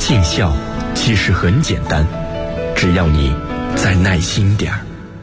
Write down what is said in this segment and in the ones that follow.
尽孝其实很简单，只要你再耐心点儿。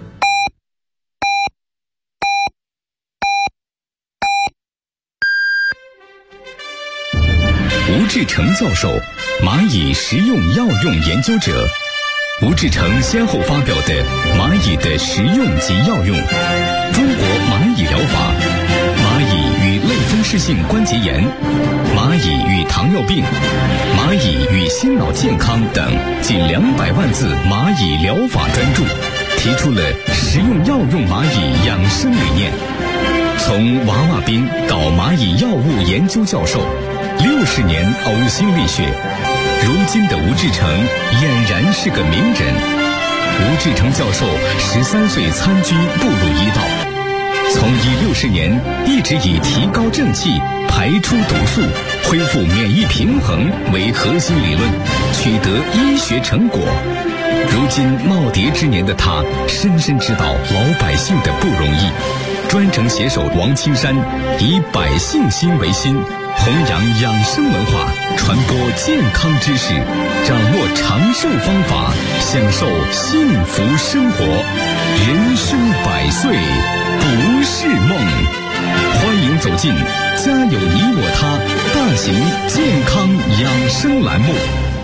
吴志成教授，蚂蚁食用药用研究者。吴志成先后发表的《蚂蚁的食用及药用》、《中国蚂蚁疗法》、《蚂蚁与类风湿性关节炎》、《蚂蚁与糖尿病》、《蚂蚁与心脑健康》等近200万字蚂蚁疗法专著，提出了食用药用蚂蚁养生理念。从娃娃兵到蚂蚁药物研究教授，60年呕心沥血，如今的吴志成俨然是个名人。吴志成教授13岁参军步入医道，从医60年一直以提高正气、排出毒素、恢复免疫平衡为核心理论，取得医学成果。如今耄耋之年的他，深深知道老百姓的不容易。专程携手王青山，以百姓心为心，弘扬养生文化，传播健康知识，掌握长寿方法，享受幸福生活。人生100岁不是梦。欢迎走进家有你我他大型健康养生栏目。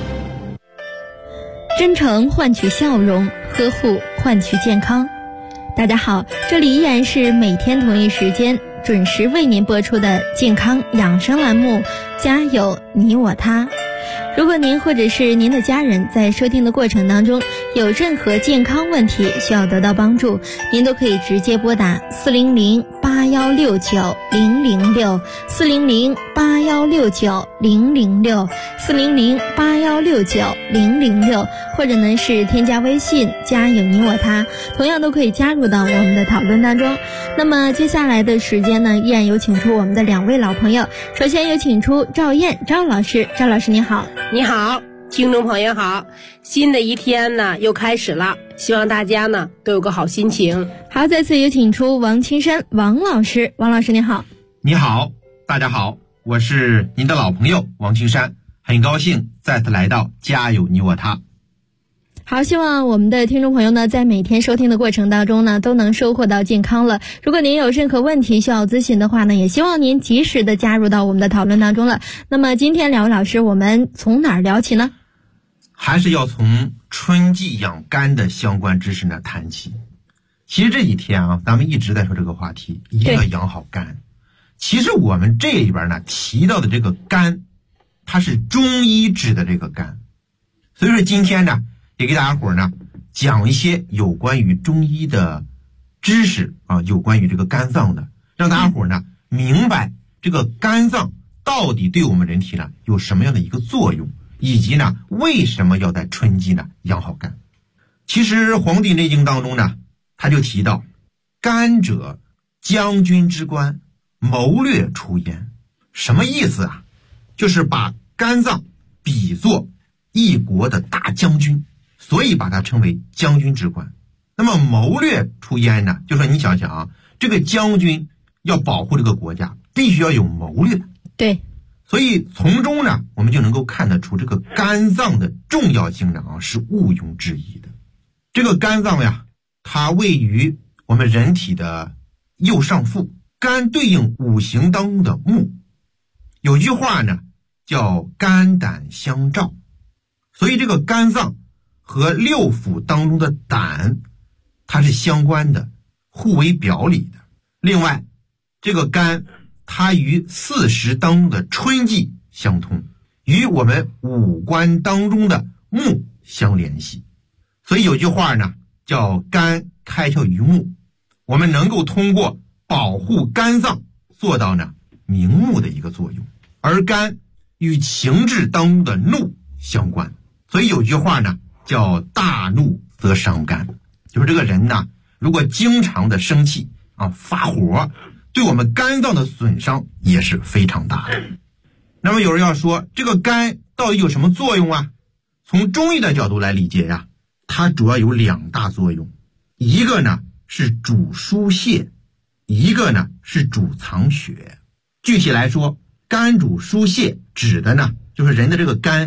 真诚换取笑容，呵护换取健康。大家好，这里依然是每天同一时间准时为您播出的健康养生栏目，家有你我他。如果您或者是您的家人在收听的过程当中有任何健康问题需要得到帮助，您都可以直接拨打400-8169-006 400-8169-006 400-8169-006，或者呢是添加微信家有你我他，同样都可以加入到我们的讨论当中。那么接下来的时间呢，依然有请出我们的2位老朋友。首先有请出赵燕赵老师。赵老师你好。 你好，听众朋友好，新的一天呢又开始了，希望大家呢都有个好心情。 好，再次有请出王青山王老师。王老师你好。 你好，大家好，我是您的老朋友王青山，很高兴再次来到家有你我他。 好，希望我们的听众朋友呢，在每天收听的过程当中呢，都能收获到健康了。如果您有任何问题需要咨询的话呢，也希望您及时的加入到我们的讨论当中了。那么今天2位老师，我们从哪儿聊起呢？ 还是要从春季养肝的相关知识呢谈起。其实这几天啊，咱们一直在说这个话题，一定要养好肝。其实我们这里边呢提到的这个肝，它是中医指的这个肝，所以说今天呢也给大家伙呢讲一些有关于中医的知识啊，有关于这个肝脏的，让大家伙呢明白这个肝脏到底对我们人体呢有什么样的一个作用，以及呢为什么要在春季呢养好肝。其实《黄帝内经》当中呢，他就提到肝者将军之官，谋略出焉。什么意思啊？就是把肝脏比作一国的大将军，所以把它称为将军之官。那么谋略出焉呢，就说你想想啊，这个将军要保护这个国家，必须要有谋略。 对， 所以从中呢，我们就能够看得出这个肝脏的重要性呢是毋庸置疑的。这个肝脏呀，它位于我们人体的右上腹，肝对应5行当中的木。有句话呢叫肝胆相照，所以这个肝脏和6腑当中的胆它是相关的，互为表里的。另外这个肝它与4时当中的春季相通，与我们5官当中的木相联系。所以有句话呢叫肝开窍于目，我们能够通过保护肝脏做到呢明目的一个作用。而肝与情志当中的怒相关，所以有句话呢叫大怒则伤肝，就是这个人呢如果经常的生气啊发火，对我们肝脏的损伤也是非常大的。那么有人要说这个肝到底有什么作用啊？从中医的角度来理解呀，它主要有2大作用，一个呢是主疏泄，一个呢是主藏血。具体来说，肝主疏泄指的呢就是人的这个肝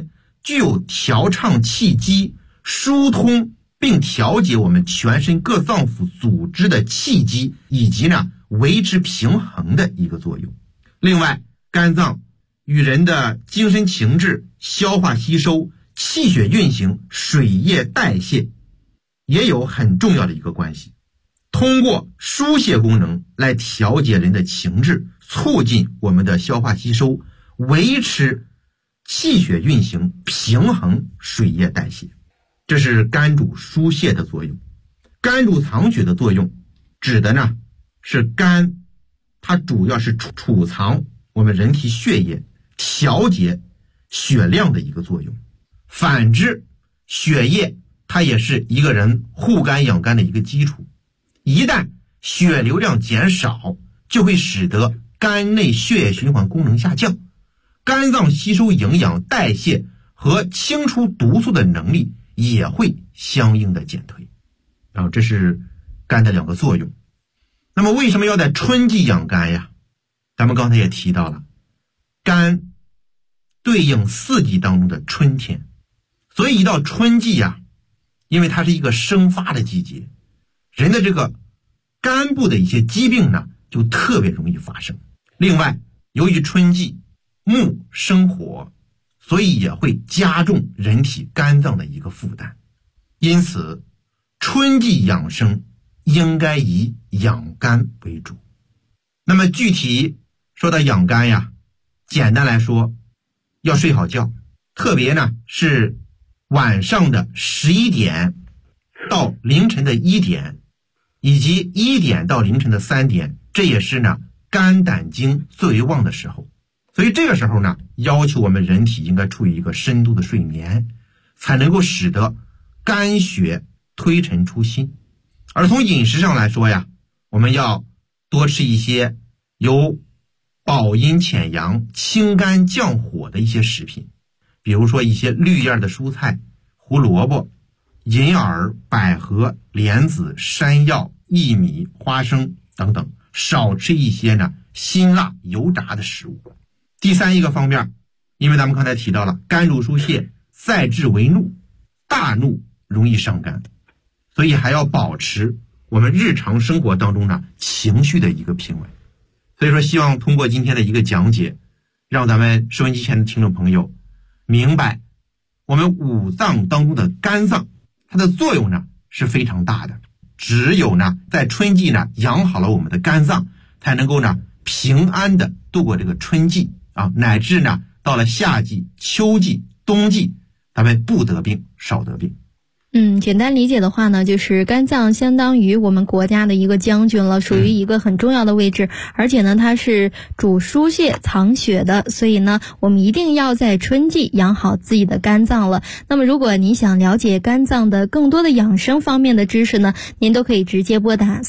具有调畅气机、疏通并调节我们全身各脏腑组织的气机，以及呢维持平衡的一个作用。另外，肝脏与人的精神情志、消化吸收、气血运行、水液代谢也有很重要的一个关系。通过疏泄功能来调节人的情志，促进我们的消化吸收，维持气血运行，平衡水液代谢。这是肝主疏泄的作用。肝主藏血的作用指的呢是肝它主要是储藏我们人体血液，调节血量的一个作用。反之，血液它也是一个人护肝养肝的一个基础。一旦血流量减少，就会使得肝内血液循环功能下降，肝脏吸收营养、代谢和清除毒素的能力也会相应的减退。然后这是肝的两个作用。那么为什么要在春季养肝呀？咱们刚才也提到了，肝对应四季当中的春天，所以一到春季呀，因为它是一个生发的季节，人的这个肝部的一些疾病呢就特别容易发生。另外，由于春季木生火，所以也会加重人体肝脏的一个负担。因此春季养生应该以养肝为主。那么具体说到养肝呀，简单来说，要睡好觉，特别呢是晚上的11点到凌晨的1点，以及1点到凌晨的3点，这也是呢肝胆经最为旺的时候。所以这个时候呢，要求我们人体应该处于一个深度的睡眠，才能够使得肝血推陈出新。而从饮食上来说呀，我们要多吃一些有保阴潜阳、清肝降火的一些食品，比如说一些绿叶的蔬菜、胡萝卜、银耳、百合、莲子、山药、薏米、花生等等，少吃一些呢辛辣油炸的食物。第三一个方面，因为咱们刚才提到了肝主疏泄，在志为怒，大怒容易伤肝，所以还要保持我们日常生活当中呢情绪的一个平稳。所以说希望通过今天的一个讲解，让咱们收音机前的听众朋友明白，我们五脏当中的肝脏它的作用呢是非常大的。只有呢在春季呢养好了我们的肝脏，才能够呢平安的度过这个春季啊，乃至呢到了夏季、秋季、冬季，咱们不得病，少得病。 简单理解的话呢，就是肝脏相当于我们国家的一个将军了，属于一个很重要的位置，而且呢它是主疏泄藏血的，所以呢我们一定要在春季养好自己的肝脏了。那么如果你想了解肝脏的更多的养生方面的知识呢，您都可以直接拨打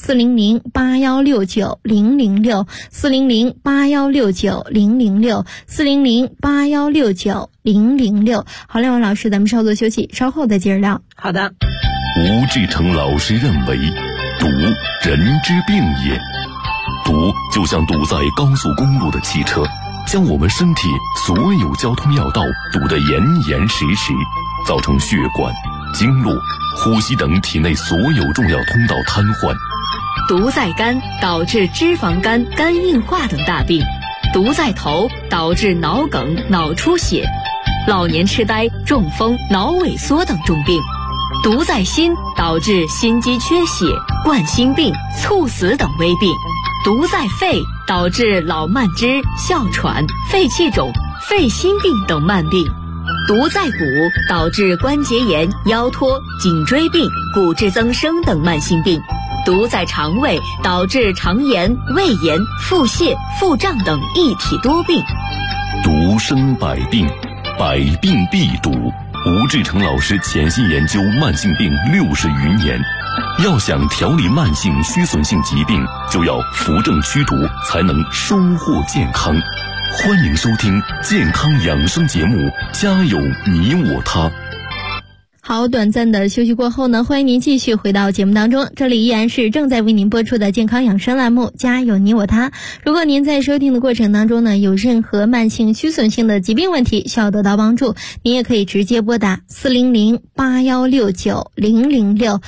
400-8169-006 400-8169-006 400-8169-006。好，两位老师，咱们稍作休息，稍后再接着聊。 好的。 吴志成老师认为，堵人之病也。堵就像堵在高速公路的汽车，将我们身体所有交通要道堵得严严实实，造成血管、经络、呼吸等体内所有重要通道瘫痪。 堵在肝，导致脂肪肝、肝硬化等大病；堵在头，导致脑梗、脑出血、老年痴呆、中风、脑萎缩等重病；堵在心，导致心肌缺血、冠心病、猝死等危病；堵在肺，导致老慢支、哮喘、肺气肿、肺心病等慢病；堵在骨，导致关节炎、腰托、颈椎病、骨质增生等慢性病；堵在肠胃，导致肠炎、胃炎、腹泻、腹胀等一体多病。 堵生百病，百病必堵。吴志成老师潜心研究慢性病60余年，要想调理慢性虚损性疾病，就要扶正驱毒，才能收获健康。欢迎收听健康养生节目，家有你我他。 好，短暂的休息过后呢，欢迎您继续回到节目当中，这里依然是正在为您播出的健康养生栏目，家有你我他。如果您在收听的过程当中呢，有任何慢性虚损性的疾病问题需要得到帮助，您也可以直接拨打400-8169-006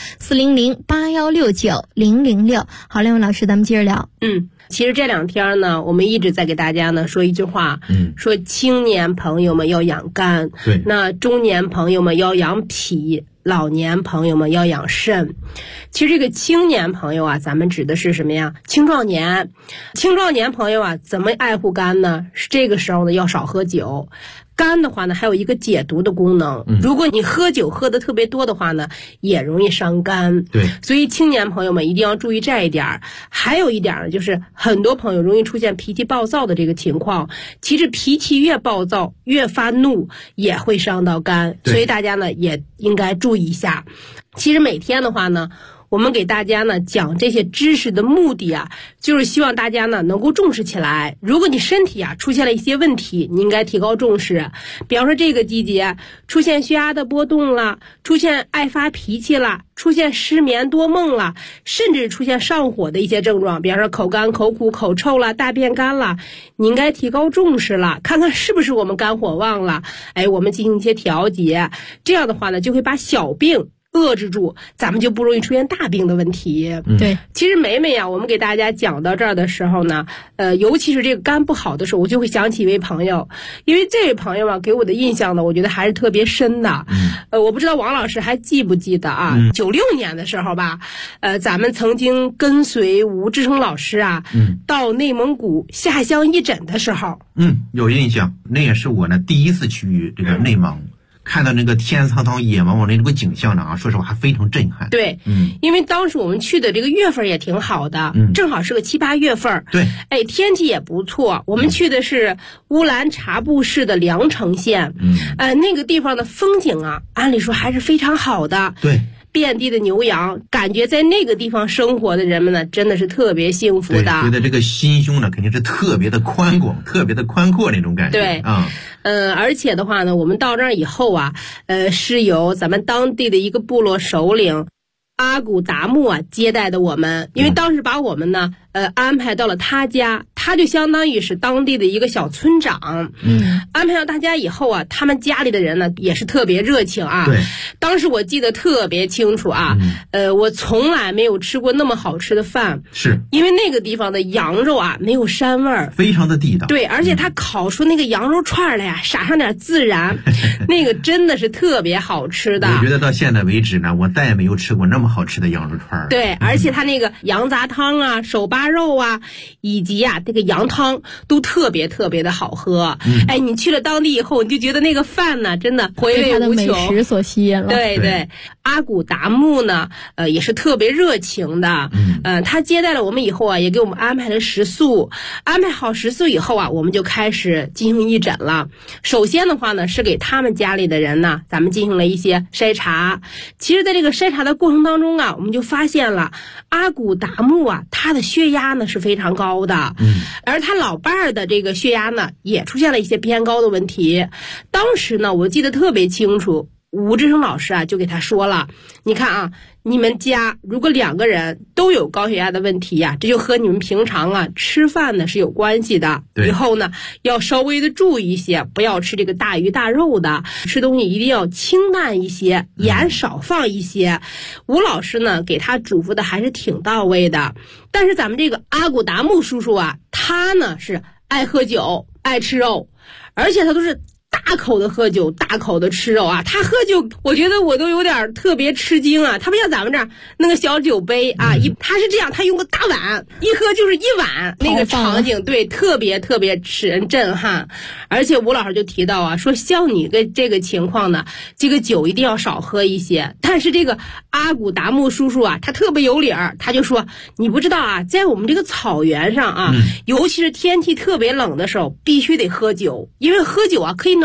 400-8169-006。好，两位老师，咱们接着聊。 其实这2天呢，我们一直在给大家呢说一句话，说青年朋友们要养肝， 对， 那中年朋友们要养脾，老年朋友们要养肾。其实这个青年朋友啊，咱们指的是什么呀？青壮年朋友啊，怎么爱护肝呢？是这个时候呢要少喝酒。肝的话呢，还有一个解毒的功能。如果你喝酒喝的特别多的话呢，也容易伤肝。 对， 所以青年朋友们一定要注意这一点。还有一点呢，就是很多朋友容易出现脾气暴躁的这个情况。其实脾气越暴躁，越发怒，也会伤到肝。所以大家呢也应该注意一下。其实每天的话呢，我们给大家呢讲这些知识的目的啊，就是希望大家呢能够重视起来。如果你身体啊出现了一些问题，你应该提高重视。比方说这个季节出现血压的波动了，出现爱发脾气了，出现失眠多梦了，甚至出现上火的一些症状，比方说口干口苦口臭了，大便干了，你应该提高重视了，看看是不是我们肝火旺了，我们进行一些调节。这样的话呢，就会把小病遏制住，咱们就不容易出现大病的问题。 对， 其实每每啊，我们给大家讲到这儿的时候呢，尤其是这个肝不好的时候，我就会想起一位朋友，因为这位朋友啊，给我的印象呢，我觉得还是特别深的。我不知道王老师还记不记得啊？96年的时候吧，咱们曾经跟随吴志成老师啊，到内蒙古下乡义诊的时候， 有印象，那也是我呢第一次去这个内蒙。看到那个天苍苍野茫茫的那个景象呢啊，说实话还非常震撼。 对，因为当时我们去的这个月份也挺好的，正好是个7、8月份。 对， 天气也不错。我们去的是乌兰察布市的凉城县，那个地方的风景啊，按理说还是非常好的。 对。 遍地的牛羊，感觉在那个地方生活的人们呢，真的是特别幸福的。 对，觉得这个心胸呢，肯定是特别的宽广、特别的宽阔那种感觉。 对，而且的话呢，我们到这儿以后啊，是由咱们当地的一个部落首领阿古达木啊接待的我们，因为当时把我们呢安排到了他家，他就相当于是当地的一个小村长。安排到他家以后啊，他们家里的人呢也是特别热情啊。 对， 当时我记得特别清楚啊，我从来没有吃过那么好吃的饭， 是因为那个地方的羊肉啊没有膻味儿， 非常的地道。 对，而且他烤出那个羊肉串来呀，撒上点孜然，那个真的是特别好吃的。 我觉得到现在为止呢，我再也没有吃过那么好吃的羊肉串。 对，而且他那个羊杂汤啊、手扒肉啊，以及啊这个羊汤都特别特别的好喝。你去了当地以后，你就觉得那个饭呢，真的回味无穷， 被他的美食所吸引了。 对，阿古达木呢，也是特别热情的。他接待了我们以后啊，也给我们安排了食宿。安排好食宿以后啊，我们就开始进行义诊了。首先的话呢，是给他们家里的人呢，咱们进行了一些筛查。其实在这个筛查的过程当中啊，我们就发现了阿古达木啊，他的血压呢是非常高的，而他老伴儿的这个血压呢也出现了一些偏高的问题。当时呢，我记得特别清楚，吴志成老师啊就给他说了，你看啊，你们家如果2个人都有高血压的问题呀，这就和你们平常啊吃饭呢是有关系的。以后呢要稍微的注意一些，不要吃这个大鱼大肉的，吃东西一定要清淡一些，盐少放一些。吴老师呢给他嘱咐的还是挺到位的。但是咱们这个阿古达木叔叔啊，他呢是爱喝酒，爱吃肉，而且他都是大口的喝酒，大口的吃肉啊！他喝酒，我觉得我都有点特别吃惊啊！他不像咱们这儿那个小酒杯啊，他是这样，他用个大碗，一喝就是1碗，那个场景对，特别特别使人震撼。而且吴老师就提到啊，说像你的这个情况呢，这个酒一定要少喝一些。但是这个阿古达木叔叔啊，他特别有理儿，他就说你不知道啊，在我们这个草原上啊，尤其是天气特别冷的时候，必须得喝酒，因为喝酒啊可以暖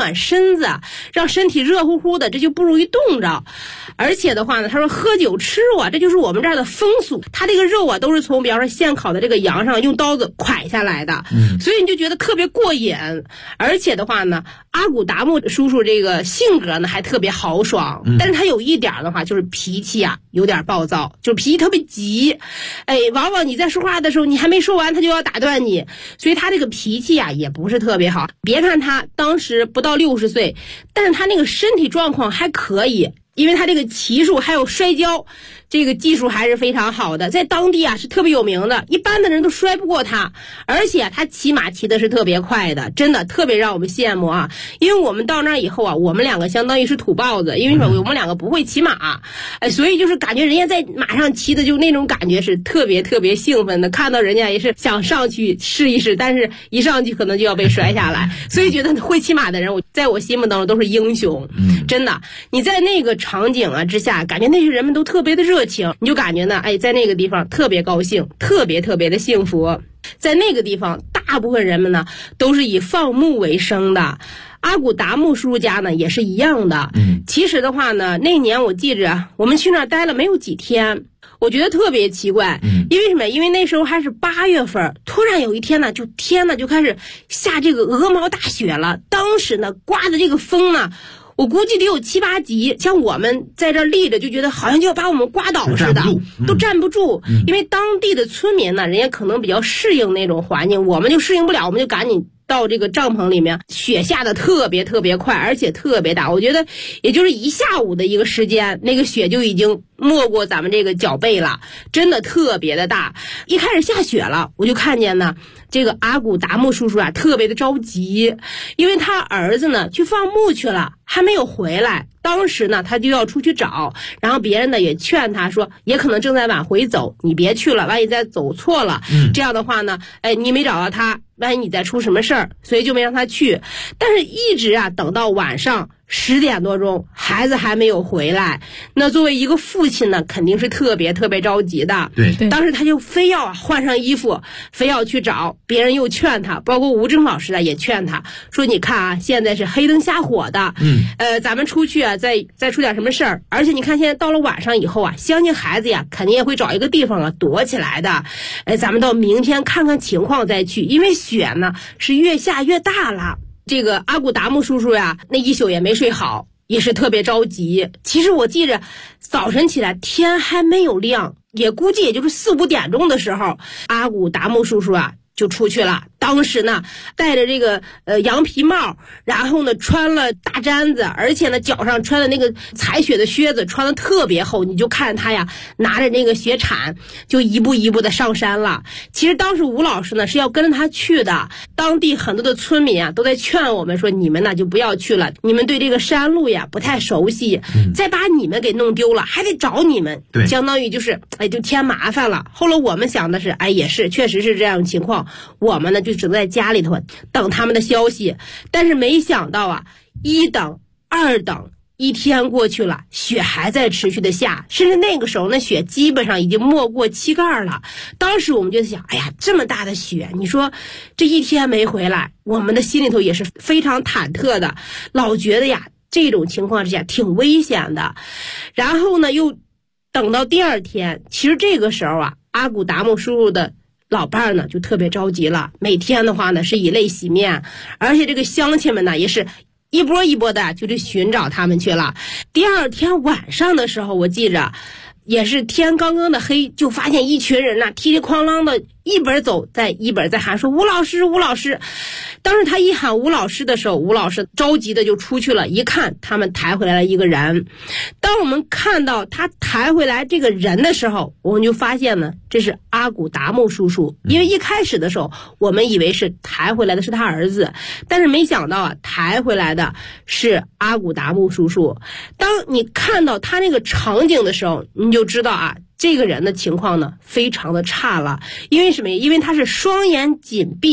暖身子，让身体热乎乎的，这就不容易冻着。而且的话呢，他说喝酒吃肉啊，这就是我们这儿的风俗。他这个肉啊，都是从比方说现烤的这个羊上用刀子蒯下来的，所以你就觉得特别过瘾。而且的话呢，阿古达木叔叔这个性格呢还特别豪爽，但是他有一点的话就是脾气啊有点暴躁，就是脾气特别急。往往你在说话的时候，你还没说完，他就要打断你，所以他这个脾气啊也不是特别好。别看他当时不到60岁，但是他那个身体状况还可以。因为他这个骑术还有摔跤，这个技术还是非常好的，在当地啊是特别有名的，一般的人都摔不过他。而且他骑马骑的是特别快的，真的特别让我们羡慕啊！因为我们到那儿以后啊，我们两个相当于是土包子，因为我们两个不会骑马，所以就是感觉人家在马上骑的就那种感觉是特别特别兴奋的，看到人家也是想上去试一试，但是一上去可能就要被摔下来，所以觉得会骑马的人，在我心目当中都是英雄。真的，你在那个场景啊之下，感觉那些人们都特别的热情，你就感觉呢，在那个地方特别高兴，特别特别的幸福。在那个地方，大部分人们呢都是以放牧为生的。阿古达木叔叔家呢也是一样的。其实的话呢，那年我记着我们去那儿待了没有几天，我觉得特别奇怪。因为什么？因为那时候还是8月份，突然有一天呢，天呢就开始下这个鹅毛大雪了。当时呢刮的这个风呢，我估计得有7、8级，像我们在这儿立着就觉得好像就要把我们刮倒似的，都站不住。因为当地的村民呢，人家可能比较适应那种环境，我们就适应不了，我们就赶紧到这个帐篷里面。雪下的特别特别快，而且特别大，我觉得也就是一下午的一个时间，那个雪就已经没过咱们这个脚背了，真的特别的大。一开始下雪了，我就看见呢这个阿古达木叔叔啊特别的着急，因为他儿子呢去放牧去了，还没有回来。当时呢他就要出去找，然后别人呢也劝他说，也可能正在往回走，你别去了，万一再走错了，这样的话呢你没找到他，万一你再出什么事儿，所以就没让他去。但是一直啊等到晚上10点多钟，孩子还没有回来。那作为一个父亲呢，肯定是特别特别着急的。 对， 当时他就非要换上衣服，非要去找。别人又劝他，包括吴征老师啊也劝他说，你看啊，现在是黑灯瞎火的，咱们出去啊再出点什么事儿，而且你看现在到了晚上以后啊，相信孩子呀肯定也会找一个地方啊躲起来的。咱们到明天看看情况再去，因为雪呢是越下越大了。这个阿古达木叔叔呀，那一宿也没睡好，也是特别着急。其实我记着早晨起来天还没有亮，也估计也就是4、5点钟的时候，阿古达木叔叔啊就出去了。当时呢戴着这个羊皮帽，然后呢穿了大毡子，而且呢脚上穿的那个踩雪的靴子穿的特别厚，你就看他呀拿着那个雪铲就一步一步的上山了。其实当时吴老师呢是要跟着他去的，当地很多的村民啊都在劝我们说，你们呢就不要去了，你们对这个山路呀不太熟悉，再把你们给弄丢了还得找你们， 对， 相当于就是就添麻烦了。后来我们想的是也是确实是这样的情况，我们呢就只能在家里头等他们的消息。但是没想到啊，1等2等，1天过去了，雪还在持续的下，甚至那个时候那雪基本上已经没过膝盖了。当时我们就想，这么大的雪，你说这1天没回来，我们的心里头也是非常忐忑的，老觉得呀这种情况之下挺危险的。然后呢又等到第2天，其实这个时候啊，阿古达木叔叔的老伴儿呢就特别着急了，每天的话呢是以泪洗面，而且这个乡亲们呢也是一波一波的就去寻找他们去了。第2天晚上的时候，我记着也是天刚刚的黑，就发现一群人呐踢里哐啷的一边走一边在喊说，吴老师吴老师。当时他一喊吴老师的时候，吴老师着急的就出去了，一看他们抬回来了一个人。当我们看到他抬回来这个人的时候，我们就发现呢这是阿古达木叔叔。因为一开始的时候我们以为是抬回来的是他儿子，但是没想到抬回来的是阿古达木叔叔。当你看到他那个场景的时候，你就知道这个人的情况呢非常的差了。因为什么？因为他是双眼紧闭，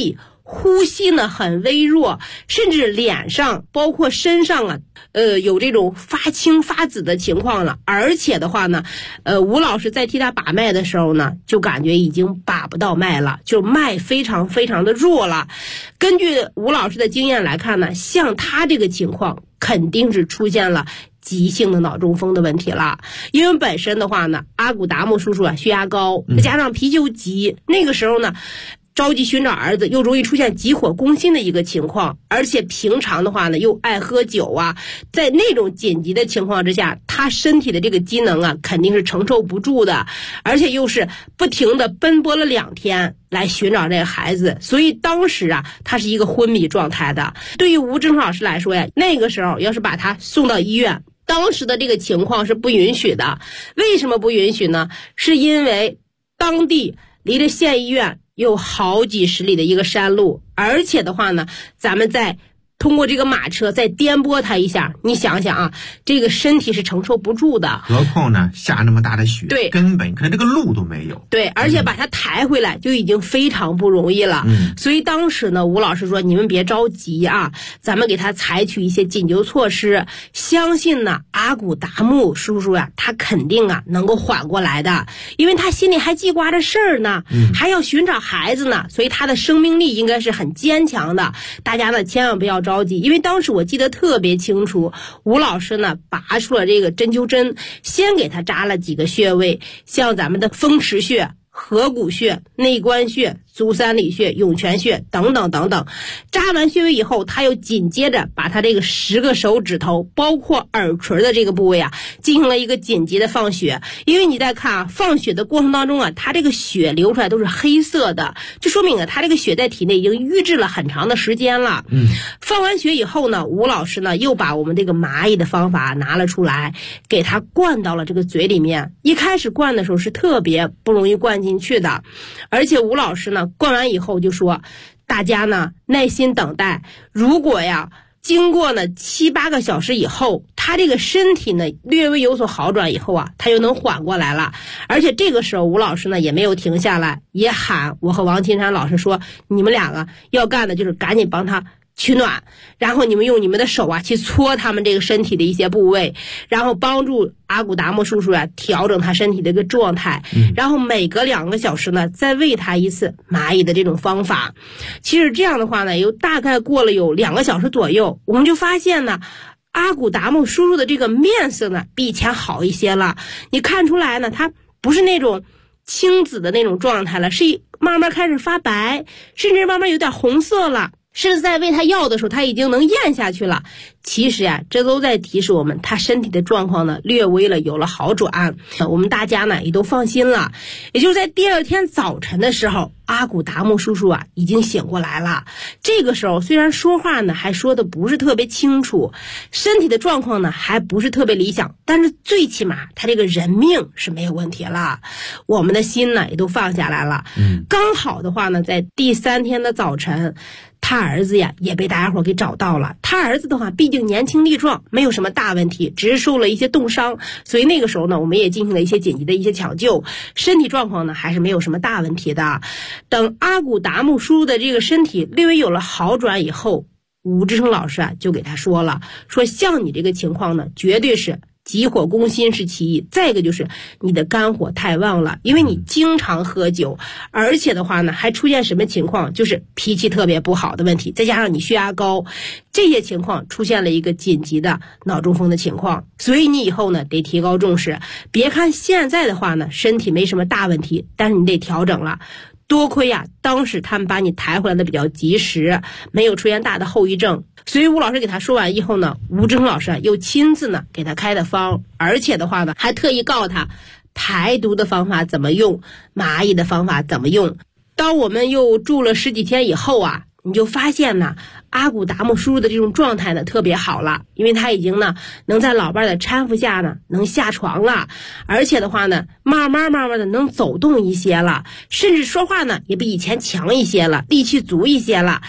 呼吸呢很微弱，甚至脸上包括身上啊，有这种发青发紫的情况了。而且的话呢，吴老师在替他把脉的时候呢，就感觉已经把不到脉了，就脉非常非常的弱了。根据吴老师的经验来看呢，像他这个情况肯定是出现了急性的脑中风的问题了。因为本身的话呢，阿古达木叔叔啊血压高，再加上脾气又急，那个时候呢着急寻找儿子，又容易出现急火攻心的一个情况，而且平常的话呢又爱喝酒啊，在那种紧急的情况之下，他身体的这个机能啊肯定是承受不住的，而且又是不停的奔波了2天来寻找这个孩子，所以当时啊他是一个昏迷状态的。对于吴志成老师来说呀，那个时候要是把他送到医院，当时的这个情况是不允许的。为什么不允许呢？是因为当地离着县医院有好几十里的一个山路，而且的话呢，咱们再通过这个马车再颠簸它一下，你想想啊，这个身体是承受不住的。 何况呢，下那么大的雪， 对， 根本可能这个路都没有。 对，而且把它抬回来就已经非常不容易了。所以当时呢，吴老师说，你们别着急啊，咱们给他采取一些紧急措施，相信呢阿古达木叔叔啊，他肯定啊能够缓过来的，因为他心里还记挂着事儿呢，还要寻找孩子呢，所以他的生命力应该是很坚强的。大家呢千万不要着急，因为当时我记得特别清楚，吴老师呢拔出了这个针灸针，先给他扎了几个穴位，像咱们的风池穴、合谷穴、内关穴、足三里穴、涌泉穴等等等等。扎完穴位以后，他又紧接着把他这个10个手指头包括耳垂的这个部位啊进行了一个紧急的放血。因为你再看啊，放血的过程当中啊，他这个血流出来都是黑色的，这说明啊他这个血在体内已经淤滞了很长的时间了。放完血以后呢，吴老师呢又把我们这个蚂蚁的方法拿了出来，给他灌到了这个嘴里面。一开始灌的时候是特别不容易灌进去的，而且吴老师呢灌完以后就说，大家呢耐心等待，如果呀经过呢7、8个小时以后，他这个身体呢略微有所好转以后啊，他就能缓过来了。而且这个时候吴老师呢也没有停下来，也喊我和王金山老师说，你们两个要干的就是赶紧帮他取暖，然后你们用你们的手啊去搓他们这个身体的一些部位，然后帮助阿古达木叔叔啊调整他身体的一个状态，然后每隔2个小时呢再喂他一次蚂蚁的这种方法。其实这样的话呢，大概过了有2个小时左右，我们就发现呢阿古达木叔叔的这个面色呢比以前好一些了。你看出来呢，他不是那种青紫的那种状态了，是慢慢开始发白，甚至慢慢有点红色了。甚至在喂他药的时候，他已经能咽下去了。其实呀，这都在提示我们，他身体的状况呢略微了有了好转。我们大家呢也都放心了。也就是在第2天早晨的时候，阿古达木叔叔啊已经醒过来了。这个时候虽然说话呢还说的不是特别清楚，身体的状况呢还不是特别理想，但是最起码他这个人命是没有问题了。我们的心呢也都放下来了。刚好的话呢，在第3天的早晨，他儿子呀也被大家伙给找到了。他儿子的话毕竟年轻力壮，没有什么大问题，只是受了一些冻伤，所以那个时候呢我们也进行了一些紧急的一些抢救，身体状况呢还是没有什么大问题的。等阿古达木叔叔的这个身体略微有了好转以后，吴志成老师啊就给他说了，说像你这个情况呢绝对是急火攻心是其一，再一个就是你的肝火太旺了，因为你经常喝酒，而且的话呢还出现什么情况，就是脾气特别不好的问题，再加上你血压高，这些情况出现了一个紧急的脑中风的情况。所以你以后呢得提高重视，别看现在的话呢身体没什么大问题，但是你得调整了。多亏呀当时他们把你抬回来的比较及时，没有出现大的后遗症。所以吴老师给他说完以后呢，吴志成老师啊又亲自呢给他开的方，而且的话呢还特意告诉他排毒的方法怎么用，蚂蚁的方法怎么用。当我们又住了10几天以后啊，你就发现呢阿古达木叔叔的这种状态呢特别好了，因为他已经呢能在老伴的搀扶下呢能下床了，而且的话呢慢慢的能走动一些了，甚至说话呢也比以前强一些了，力气足一些了。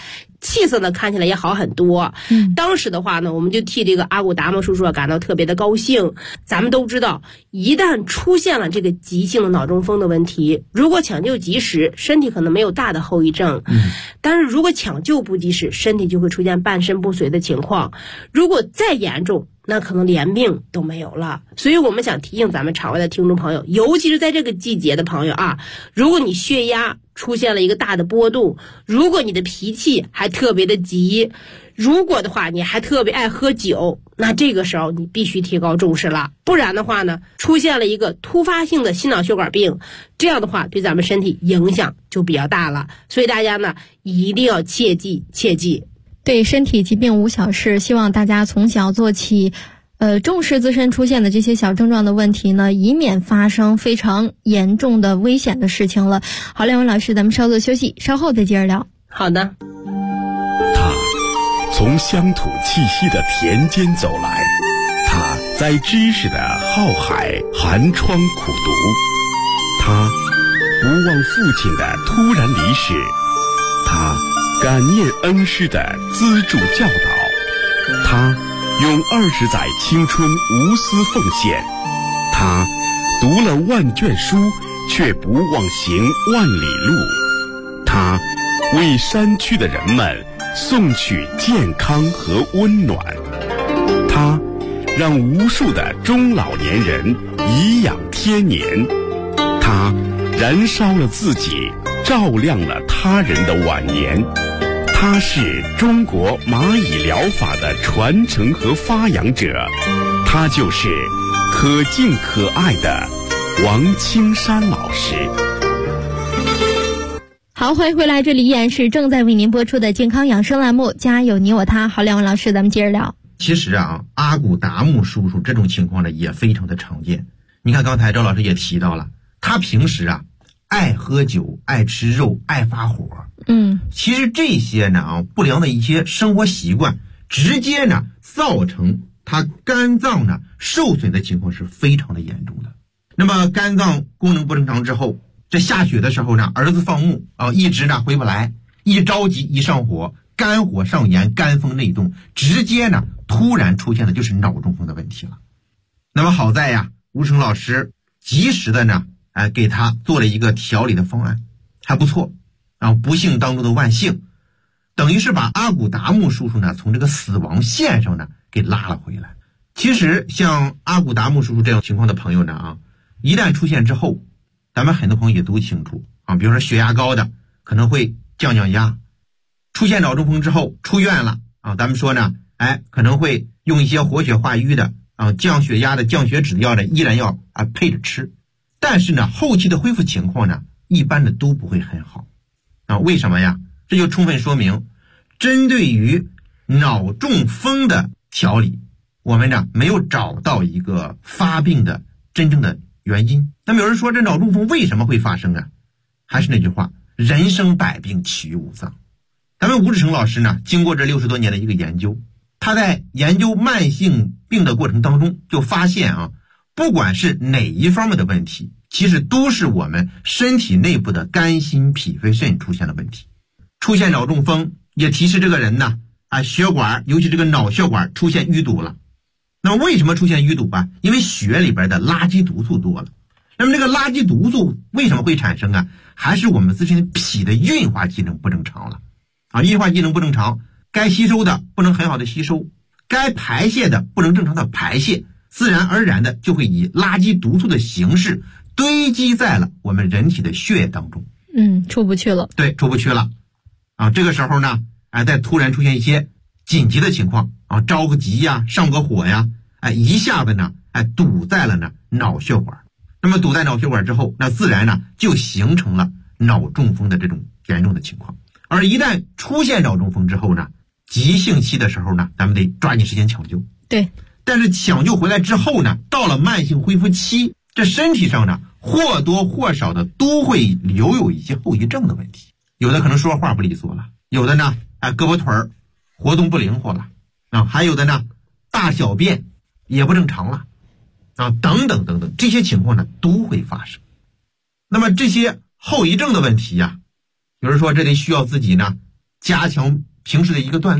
气色呢看起来也好很多。当时的话呢，我们就替这个阿古达木叔叔感到特别的高兴。咱们都知道，一旦出现了这个急性的脑中风的问题，如果抢救及时，身体可能没有大的后遗症，但是如果抢救不及时，身体就会出现半身不遂的情况。如果再严重，那可能连命都没有了。所以我们想提醒咱们场外的听众朋友，尤其是在这个季节的朋友啊，如果你血压出现了一个大的波动，如果你的脾气还特别的急，如果的话你还特别爱喝酒，那这个时候你必须提高重视了。不然的话呢，出现了一个突发性的心脑血管病，这样的话对咱们身体影响就比较大了。所以大家呢一定要切记切记。 对，身体疾病无小事，希望大家从小做起，重视自身出现的这些小症状的问题呢，以免发生非常严重的危险的事情了。好，两位老师，咱们稍作休息，稍后再接着聊。 好的。 他从乡土气息的田间走来，他在知识的浩海寒窗苦读，他不忘父亲的突然离世，他感念恩师的资助教导，他用20载青春无私奉献，他读了万卷书却不忘行万里路，他为山区的人们送去健康和温暖，他让无数的中老年人颐养天年，他燃烧了自己，照亮了他人的晚年。他是中国蚂蚁疗法的传承和发扬者，他就是可敬可爱的王青山老师。 好，欢迎回来，这里依然是正在为您播出的健康养生栏目，家有你我他。好，两位老师，咱们接着聊。 其实啊，阿古达木叔叔这种情况呢也非常的常见。你看刚才赵老师也提到了，他平时啊爱喝酒，爱吃肉，爱发火。其实这些呢不良的一些生活习惯，直接呢造成他肝脏呢受损的情况是非常的严重的。那么肝脏功能不正常之后，这下雪的时候呢，儿子放牧一直呢回不来，一着急一上火，肝火上炎，肝风内动，直接呢突然出现的就是脑中风的问题了。那么好在呀，吴成老师及时的呢给他做了一个调理的方案，还不错。不幸当中的万幸，等于是把阿古达木叔叔呢从这个死亡线上呢给拉了回来。其实像阿古达木叔叔这样情况的朋友呢一旦出现之后，咱们很多朋友也都清楚比如说血压高的可能会降压，出现脑中风之后出院了咱们说呢可能会用一些活血化瘀的降血压的降血脂的药呢依然要配着吃，但是呢后期的恢复情况呢一般的都不会很好为什么呀？这就充分说明针对于脑中风的调理，我们呢没有找到一个发病的真正的原因。那么有人说这脑中风为什么会发生啊？还是那句话，人生百病起于五脏。咱们吴志成老师呢经过这60多年的一个研究，他在研究慢性病的过程当中就发现不管是哪一方面的问题，其实都是我们身体内部的肝心脾肺肾出现了问题。出现脑中风也提示这个人呢血管尤其这个脑血管出现淤堵了。那为什么出现淤堵因为血里边的垃圾毒素多了。那么这个垃圾毒素为什么会产生还是我们自身脾的运化机能不正常了运化机能不正常，该吸收的不能很好的吸收，该排泄的不能正常的排泄，自然而然的就会以垃圾毒素的形式堆积在了我们人体的血液当中。 出不去了。对， 出不去了这个时候呢再突然出现一些紧急的情况着个急呀，上个火呀一下子呢堵在了呢脑血管。那么堵在脑血管之后，那自然呢就形成了脑中风的这种严重的情况。而一旦出现脑中风之后呢，急性期的时候呢，咱们得抓紧时间抢救。 对， 但是抢救回来之后呢，到了慢性恢复期，这身体上呢或多或少的都会留有一些后遗症的问题。有的可能说话不利索了，有的呢胳膊腿儿活动不灵活了还有的呢大小便也不正常了等等等等，这些情况呢都会发生。那么这些后遗症的问题呀，有人说这得需要自己呢加强平时的一个锻炼。